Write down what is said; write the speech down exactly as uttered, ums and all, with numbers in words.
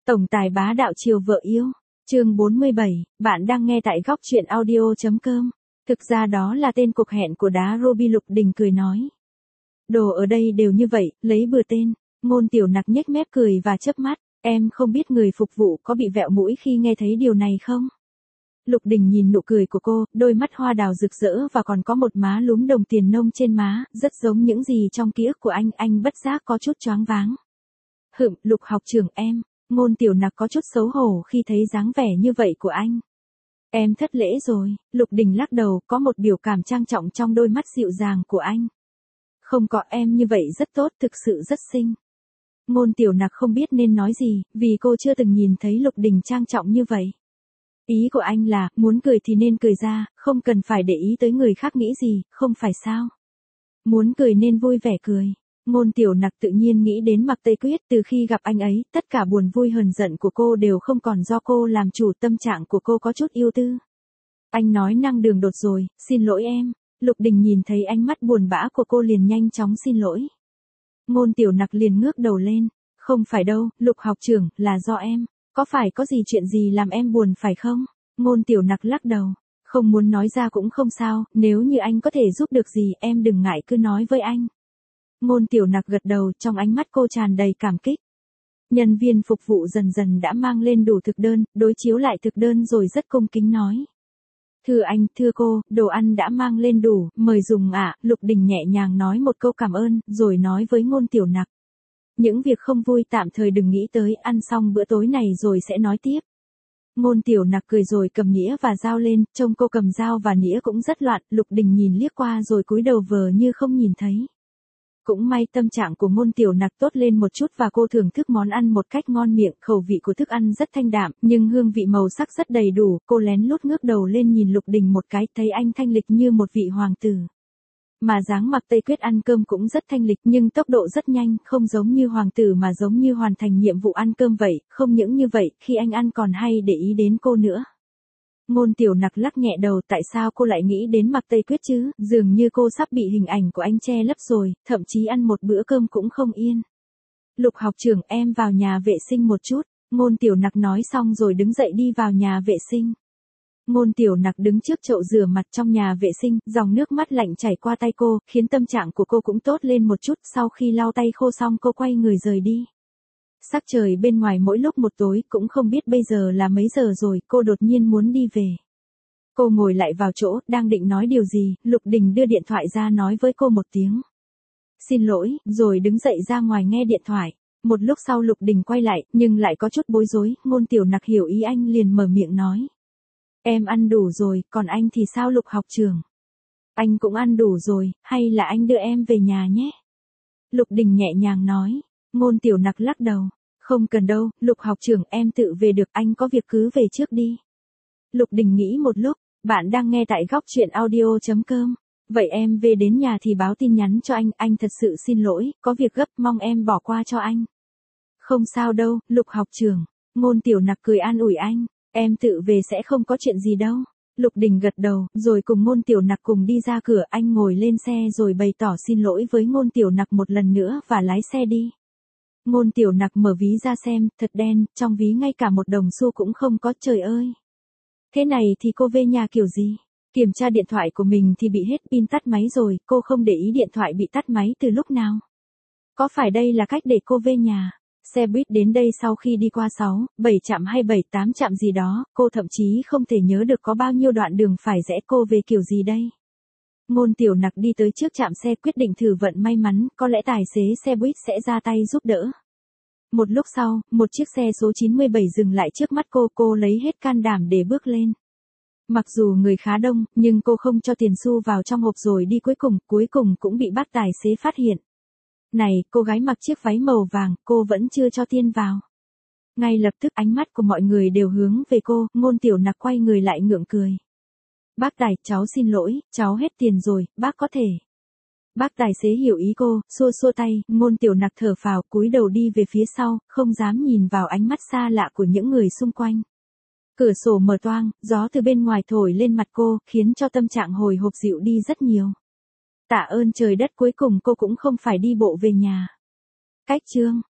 Tổng tài bá đạo chiều vợ yêu. Chương bốn mươi bảy, bạn đang nghe tại góc truyện audio chấm com. Thực ra đó là tên cuộc hẹn của đá Ruby. Lục Đình cười nói. Đồ ở đây đều như vậy, lấy bừa tên. Ngôn Tiểu Nặc nhếch mép cười và chớp mắt. Em không biết người phục vụ có bị vẹo mũi khi nghe thấy điều này không? Lục Đình nhìn nụ cười của cô, đôi mắt hoa đào rực rỡ và còn có một má lúm đồng tiền nông trên má, rất giống những gì trong ký ức của anh, anh bất giác có chút choáng váng. Hửm, Lục học trưởng em. Ngôn Tiểu Nặc có chút xấu hổ khi thấy dáng vẻ như vậy của anh. Em thất lễ rồi. Lục Đình lắc đầu, có một biểu cảm trang trọng trong đôi mắt dịu dàng của anh. Không có, em như vậy rất tốt, thực sự rất xinh. Ngôn Tiểu Nặc không biết nên nói gì, vì cô chưa từng nhìn thấy Lục Đình trang trọng như vậy. Ý của anh là, muốn cười thì nên cười ra, không cần phải để ý tới người khác nghĩ gì, không phải sao? Muốn cười nên vui vẻ cười. Ngôn Tiểu Nặc tự nhiên nghĩ đến Mạc Tây Quyết, từ khi gặp anh ấy, tất cả buồn vui hờn giận của cô đều không còn do cô làm chủ, tâm trạng của cô có chút ưu tư. Anh nói năng đường đột rồi, xin lỗi em. Lục Đình nhìn thấy ánh mắt buồn bã của cô liền nhanh chóng xin lỗi. Ngôn Tiểu Nặc liền ngước đầu lên. Không phải đâu, Lục học trưởng, là do em. Có phải có gì chuyện gì làm em buồn phải không? Ngôn Tiểu Nặc lắc đầu. Không muốn nói ra cũng không sao, nếu như anh có thể giúp được gì em đừng ngại cứ nói với anh. Ngôn Tiểu Nặc gật đầu, trong ánh mắt cô tràn đầy cảm kích. Nhân viên phục vụ dần dần đã mang lên đủ thực đơn, đối chiếu lại thực đơn rồi rất cung kính nói. Thưa anh, thưa cô, đồ ăn đã mang lên đủ, mời dùng ạ. Lục Đình nhẹ nhàng nói một câu cảm ơn, rồi nói với Ngôn Tiểu Nặc. Những việc không vui tạm thời đừng nghĩ tới, ăn xong bữa tối này rồi sẽ nói tiếp. Ngôn Tiểu Nặc cười rồi cầm nĩa và dao lên, trông cô cầm dao và nĩa cũng rất loạn, Lục Đình nhìn liếc qua rồi cúi đầu vờ như không nhìn thấy. Cũng may tâm trạng của Ngôn Tiểu Nặc tốt lên một chút và cô thưởng thức món ăn một cách ngon miệng, khẩu vị của thức ăn rất thanh đạm, nhưng hương vị màu sắc rất đầy đủ, cô lén lút ngước đầu lên nhìn Lục Đình một cái, thấy anh thanh lịch như một vị hoàng tử. Mà dáng Mạc Tây Quyết ăn cơm cũng rất thanh lịch nhưng tốc độ rất nhanh, không giống như hoàng tử mà giống như hoàn thành nhiệm vụ ăn cơm vậy, không những như vậy, khi anh ăn còn hay để ý đến cô nữa. Ngôn Tiểu Nặc lắc nhẹ đầu, tại sao cô lại nghĩ đến Mạc Tây Quyết chứ, dường như cô sắp bị hình ảnh của anh che lấp rồi, thậm chí ăn một bữa cơm cũng không yên. Lục học trưởng, em vào nhà vệ sinh một chút. Ngôn Tiểu Nặc nói xong rồi đứng dậy đi vào nhà vệ sinh. Ngôn Tiểu Nặc đứng trước chậu rửa mặt trong nhà vệ sinh, dòng nước mắt lạnh chảy qua tay cô, khiến tâm trạng của cô cũng tốt lên một chút, sau khi lau tay khô xong cô quay người rời đi. Sắc trời bên ngoài mỗi lúc một tối, cũng không biết bây giờ là mấy giờ rồi, cô đột nhiên muốn đi về. Cô ngồi lại vào chỗ, đang định nói điều gì, Lục Đình đưa điện thoại ra nói với cô một tiếng. Xin lỗi, rồi đứng dậy ra ngoài nghe điện thoại. Một lúc sau Lục Đình quay lại, nhưng lại có chút bối rối, Ngôn Tiểu Nặc hiểu ý anh liền mở miệng nói. Em ăn đủ rồi, còn anh thì sao Lục học trưởng? Anh cũng ăn đủ rồi, hay là anh đưa em về nhà nhé? Lục Đình nhẹ nhàng nói. Ngôn Tiểu Nặc lắc đầu. Không cần đâu, Lục học trưởng, em tự về được, anh có việc cứ về trước đi. Lục Đình nghĩ một lúc, bạn đang nghe tại góc truyện audio chấm com. Vậy em về đến nhà thì báo tin nhắn cho anh, anh thật sự xin lỗi, có việc gấp, mong em bỏ qua cho anh. Không sao đâu, Lục học trưởng. Ngôn Tiểu Nặc cười an ủi anh, em tự về sẽ không có chuyện gì đâu. Lục Đình gật đầu, rồi cùng Ngôn Tiểu Nặc cùng đi ra cửa, anh ngồi lên xe rồi bày tỏ xin lỗi với Ngôn Tiểu Nặc một lần nữa và lái xe đi. Ngôn Tiểu Nặc mở ví ra xem, thật đen, trong ví ngay cả một đồng xu cũng không có, trời ơi. Thế này thì cô về nhà kiểu gì? Kiểm tra điện thoại của mình thì bị hết pin tắt máy rồi, cô không để ý điện thoại bị tắt máy từ lúc nào. Có phải đây là cách để cô về nhà? Xe buýt đến đây sau khi đi qua sáu, bảy trạm hay bảy tám trạm gì đó, cô thậm chí không thể nhớ được có bao nhiêu đoạn đường phải rẽ, cô về kiểu gì đây? Ngôn Tiểu Nặc đi tới trước trạm xe quyết định thử vận may mắn, có lẽ tài xế xe buýt sẽ ra tay giúp đỡ. Một lúc sau, một chiếc xe số chín mươi bảy dừng lại trước mắt cô, cô lấy hết can đảm để bước lên. Mặc dù người khá đông, nhưng cô không cho tiền xu vào trong hộp rồi đi cuối cùng, cuối cùng cũng bị bác tài xế phát hiện. Này, cô gái mặc chiếc váy màu vàng, cô vẫn chưa cho tiền vào. Ngay lập tức ánh mắt của mọi người đều hướng về cô, Ngôn Tiểu Nặc quay người lại ngượng cười. Bác tài, cháu xin lỗi, cháu hết tiền rồi, bác có thể. Bác tài xế hiểu ý cô, xua xua tay, Ngôn Tiểu Nặc thở phào, cúi đầu đi về phía sau, không dám nhìn vào ánh mắt xa lạ của những người xung quanh. Cửa sổ mở toang, gió từ bên ngoài thổi lên mặt cô, khiến cho tâm trạng hồi hộp dịu đi rất nhiều. Tạ ơn trời đất, cuối cùng cô cũng không phải đi bộ về nhà. Cách chương